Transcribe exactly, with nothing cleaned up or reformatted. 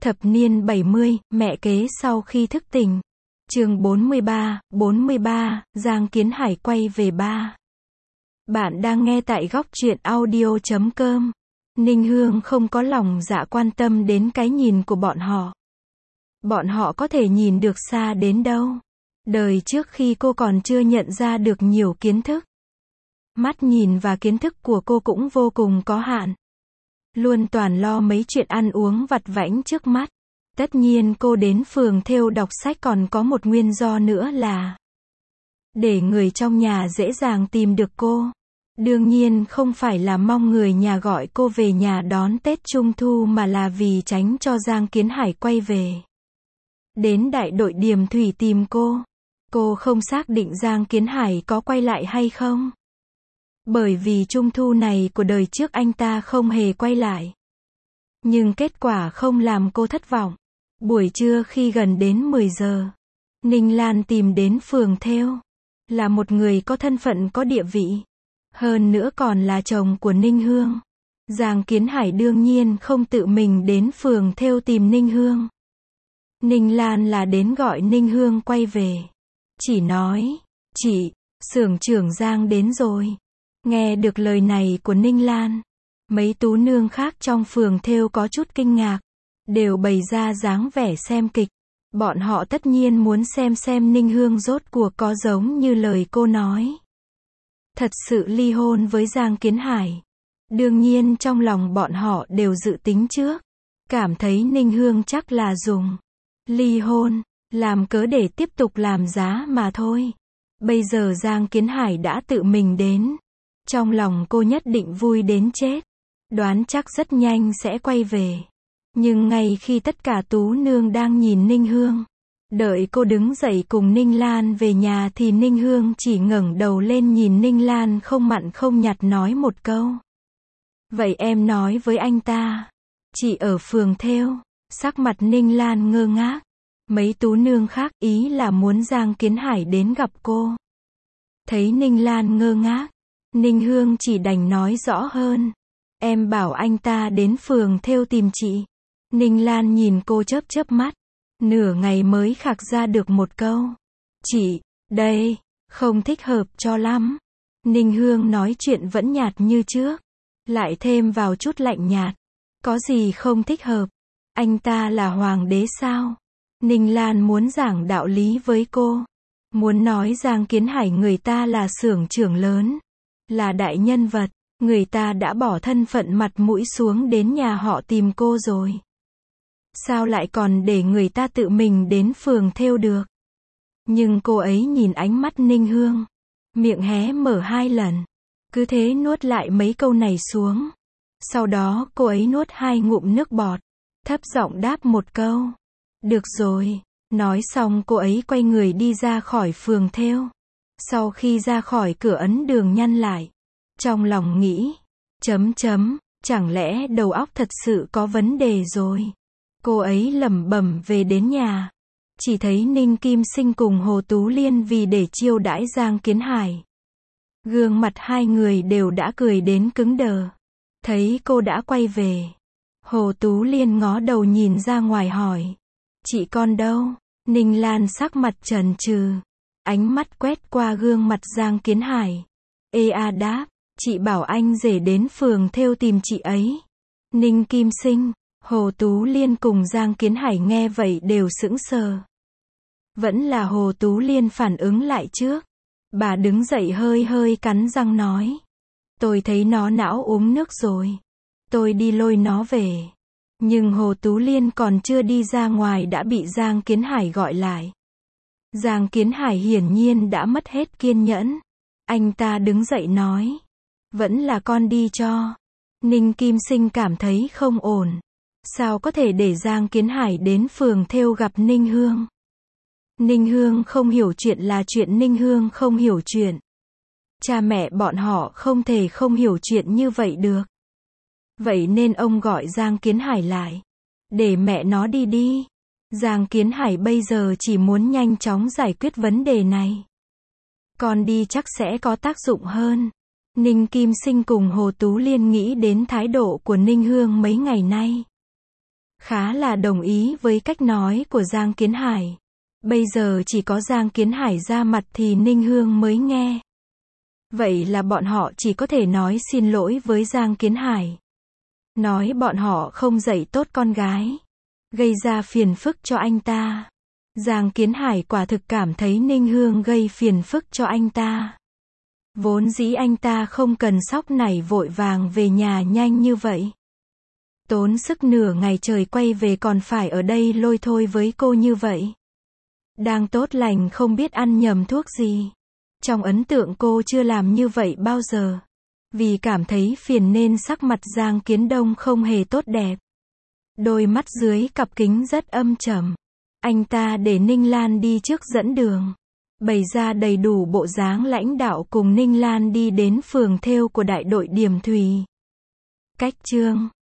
Thập niên bảy mươi, mẹ kế sau khi thức tỉnh. Chương bốn mươi ba, bốn mươi ba, Giang Kiến Hải quay về ba. Bạn đang nghe tại góc truyện audio chấm com. Ninh Hương không có lòng dạ quan tâm đến cái nhìn của bọn họ. Bọn họ có thể nhìn được xa đến đâu. Đời trước khi cô còn chưa nhận ra được nhiều kiến thức. Mắt nhìn và kiến thức của cô cũng vô cùng có hạn. Luôn toàn lo mấy chuyện ăn uống vặt vãnh trước mắt. Tất nhiên cô đến phường thêu đọc sách còn có một nguyên do nữa là để người trong nhà dễ dàng tìm được cô. Đương nhiên không phải là mong người nhà gọi cô về nhà đón Tết Trung Thu mà là vì tránh cho Giang Kiến Hải quay về. Đến đại đội Điềm Thủy tìm cô. Cô không xác định Giang Kiến Hải có quay lại hay không. Bởi vì Trung Thu này của đời trước anh ta không hề quay lại. Nhưng kết quả không làm cô thất vọng. Buổi trưa khi gần đến mười giờ, Ninh Lan tìm đến phường thêu. Là một người có thân phận có địa vị. Hơn nữa còn là chồng của Ninh Hương. Giang Kiến Hải đương nhiên không tự mình đến phường thêu tìm Ninh Hương. Ninh Lan là đến gọi Ninh Hương quay về. Chỉ nói, chị, xưởng trưởng Giang đến rồi. Nghe được lời này của Ninh Lan, mấy tú nương khác trong phường thêu có chút kinh ngạc, đều bày ra dáng vẻ xem kịch. Bọn họ tất nhiên muốn xem xem Ninh Hương rốt cuộc có giống như lời cô nói. Thật sự ly hôn với Giang Kiến Hải. Đương nhiên trong lòng bọn họ đều dự tính trước. Cảm thấy Ninh Hương chắc là dùng ly hôn làm cớ để tiếp tục làm giá mà thôi. Bây giờ Giang Kiến Hải đã tự mình đến. Trong lòng cô nhất định vui đến chết. Đoán chắc rất nhanh sẽ quay về. Nhưng ngay khi tất cả tú nương đang nhìn Ninh Hương, đợi cô đứng dậy cùng Ninh Lan về nhà thì Ninh Hương chỉ ngẩng đầu lên nhìn Ninh Lan không mặn không nhạt nói một câu. Vậy em nói với anh ta. Chị ở phường thêu. Sắc mặt Ninh Lan ngơ ngác. Mấy tú nương khác ý là muốn Giang Kiến Hải đến gặp cô. Thấy Ninh Lan ngơ ngác, Ninh Hương chỉ đành nói rõ hơn. Em bảo anh ta đến phường thêu tìm chị. Ninh Lan nhìn cô chớp chớp mắt. Nửa ngày mới khạc ra được một câu. Chị, đây, không thích hợp cho lắm. Ninh Hương nói chuyện vẫn nhạt như trước. Lại thêm vào chút lạnh nhạt. Có gì không thích hợp? Anh ta là hoàng đế sao? Ninh Lan muốn giảng đạo lý với cô. Muốn nói Giang Kiến Hải người ta là xưởng trưởng lớn. Là đại nhân vật. Người ta đã bỏ thân phận mặt mũi xuống đến nhà họ tìm cô rồi. Sao lại còn để người ta tự mình đến phường thêu được? Nhưng cô ấy nhìn ánh mắt Ninh Hương. Miệng hé mở hai lần. Cứ thế nuốt lại mấy câu này xuống. Sau đó cô ấy nuốt hai ngụm nước bọt. Thấp giọng đáp một câu. Được rồi. Nói xong cô ấy quay người đi ra khỏi phường thêu. Sau khi ra khỏi cửa ấn đường nhăn lại. Trong lòng nghĩ. Chấm chấm. Chẳng lẽ đầu óc thật sự có vấn đề rồi. Cô ấy lẩm bẩm về đến nhà. Chỉ thấy Ninh Kim Sinh cùng Hồ Tú Liên vì để chiêu đãi Giang Kiến Hải. Gương mặt hai người đều đã cười đến cứng đờ. Thấy cô đã quay về. Hồ Tú Liên ngó đầu nhìn ra ngoài hỏi. Chị con đâu? Ninh Lan sắc mặt chần chừ. Ánh mắt quét qua gương mặt Giang Kiến Hải. Ê a đáp. Chị bảo anh rể đến phường thêu tìm chị ấy. Ninh Kim Sinh, Hồ Tú Liên cùng Giang Kiến Hải nghe vậy đều sững sờ. Vẫn là Hồ Tú Liên phản ứng lại trước. Bà đứng dậy hơi hơi cắn răng nói. Tôi thấy nó não uống nước rồi. Tôi đi lôi nó về. Nhưng Hồ Tú Liên còn chưa đi ra ngoài đã bị Giang Kiến Hải gọi lại. Giang Kiến Hải hiển nhiên đã mất hết kiên nhẫn. Anh ta đứng dậy nói. Vẫn là con đi cho. Ninh Kim Sinh cảm thấy không ổn. Sao có thể để Giang Kiến Hải đến phường thêu gặp Ninh Hương? Ninh Hương không hiểu chuyện là chuyện Ninh Hương không hiểu chuyện. Cha mẹ bọn họ không thể không hiểu chuyện như vậy được. Vậy nên ông gọi Giang Kiến Hải lại. Để mẹ nó đi đi. Giang Kiến Hải bây giờ chỉ muốn nhanh chóng giải quyết vấn đề này. Con đi chắc sẽ có tác dụng hơn. Ninh Kim Sinh cùng Hồ Tú Liên nghĩ đến thái độ của Ninh Hương mấy ngày nay. khá là đồng ý với cách nói của Giang Kiến Hải. Bây giờ chỉ có Giang Kiến Hải ra mặt thì Ninh Hương mới nghe. Vậy là bọn họ chỉ có thể nói xin lỗi với Giang Kiến Hải. Nói bọn họ không dạy tốt con gái, gây ra phiền phức cho anh ta. Giang Kiến Hải quả thực cảm thấy Ninh Hương gây phiền phức cho anh ta. Vốn dĩ anh ta không cần sóc nảy vội vàng về nhà nhanh như vậy. Tốn sức nửa ngày trời quay về còn phải ở đây lôi thôi với cô như vậy. Đang tốt lành không biết ăn nhầm thuốc gì. Trong ấn tượng cô chưa làm như vậy bao giờ. Vì cảm thấy phiền nên sắc mặt Giang Kiến Đông không hề tốt đẹp. Đôi mắt dưới cặp kính rất âm trầm. Anh ta để Ninh Lan đi trước dẫn đường. Bày ra đầy đủ bộ dáng lãnh đạo cùng Ninh Lan đi đến phường thêu của đại đội Điểm Thùy. Cách chương